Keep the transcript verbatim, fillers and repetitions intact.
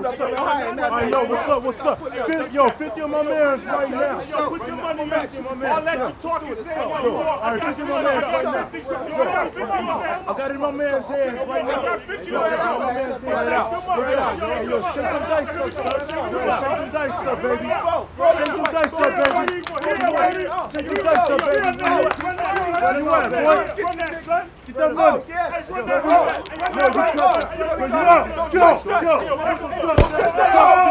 what's up? All right, yo, what's up? What's up? Yo, fifty of my mans right now. Yo, put your money back. I'll let you talk and say what you All want. right, fifty of my mans right now. I got it in my man's hands right now. Yo, I got it in my man's hands right out. Right out. Yo, yo, shake them dice up, son. Yo, shake them dice up, baby. Shake them dice up, baby. Shake them dice up, baby. Where you at, boy? Get that money. Yo, you cut. Yo, you up. Go, go. Go.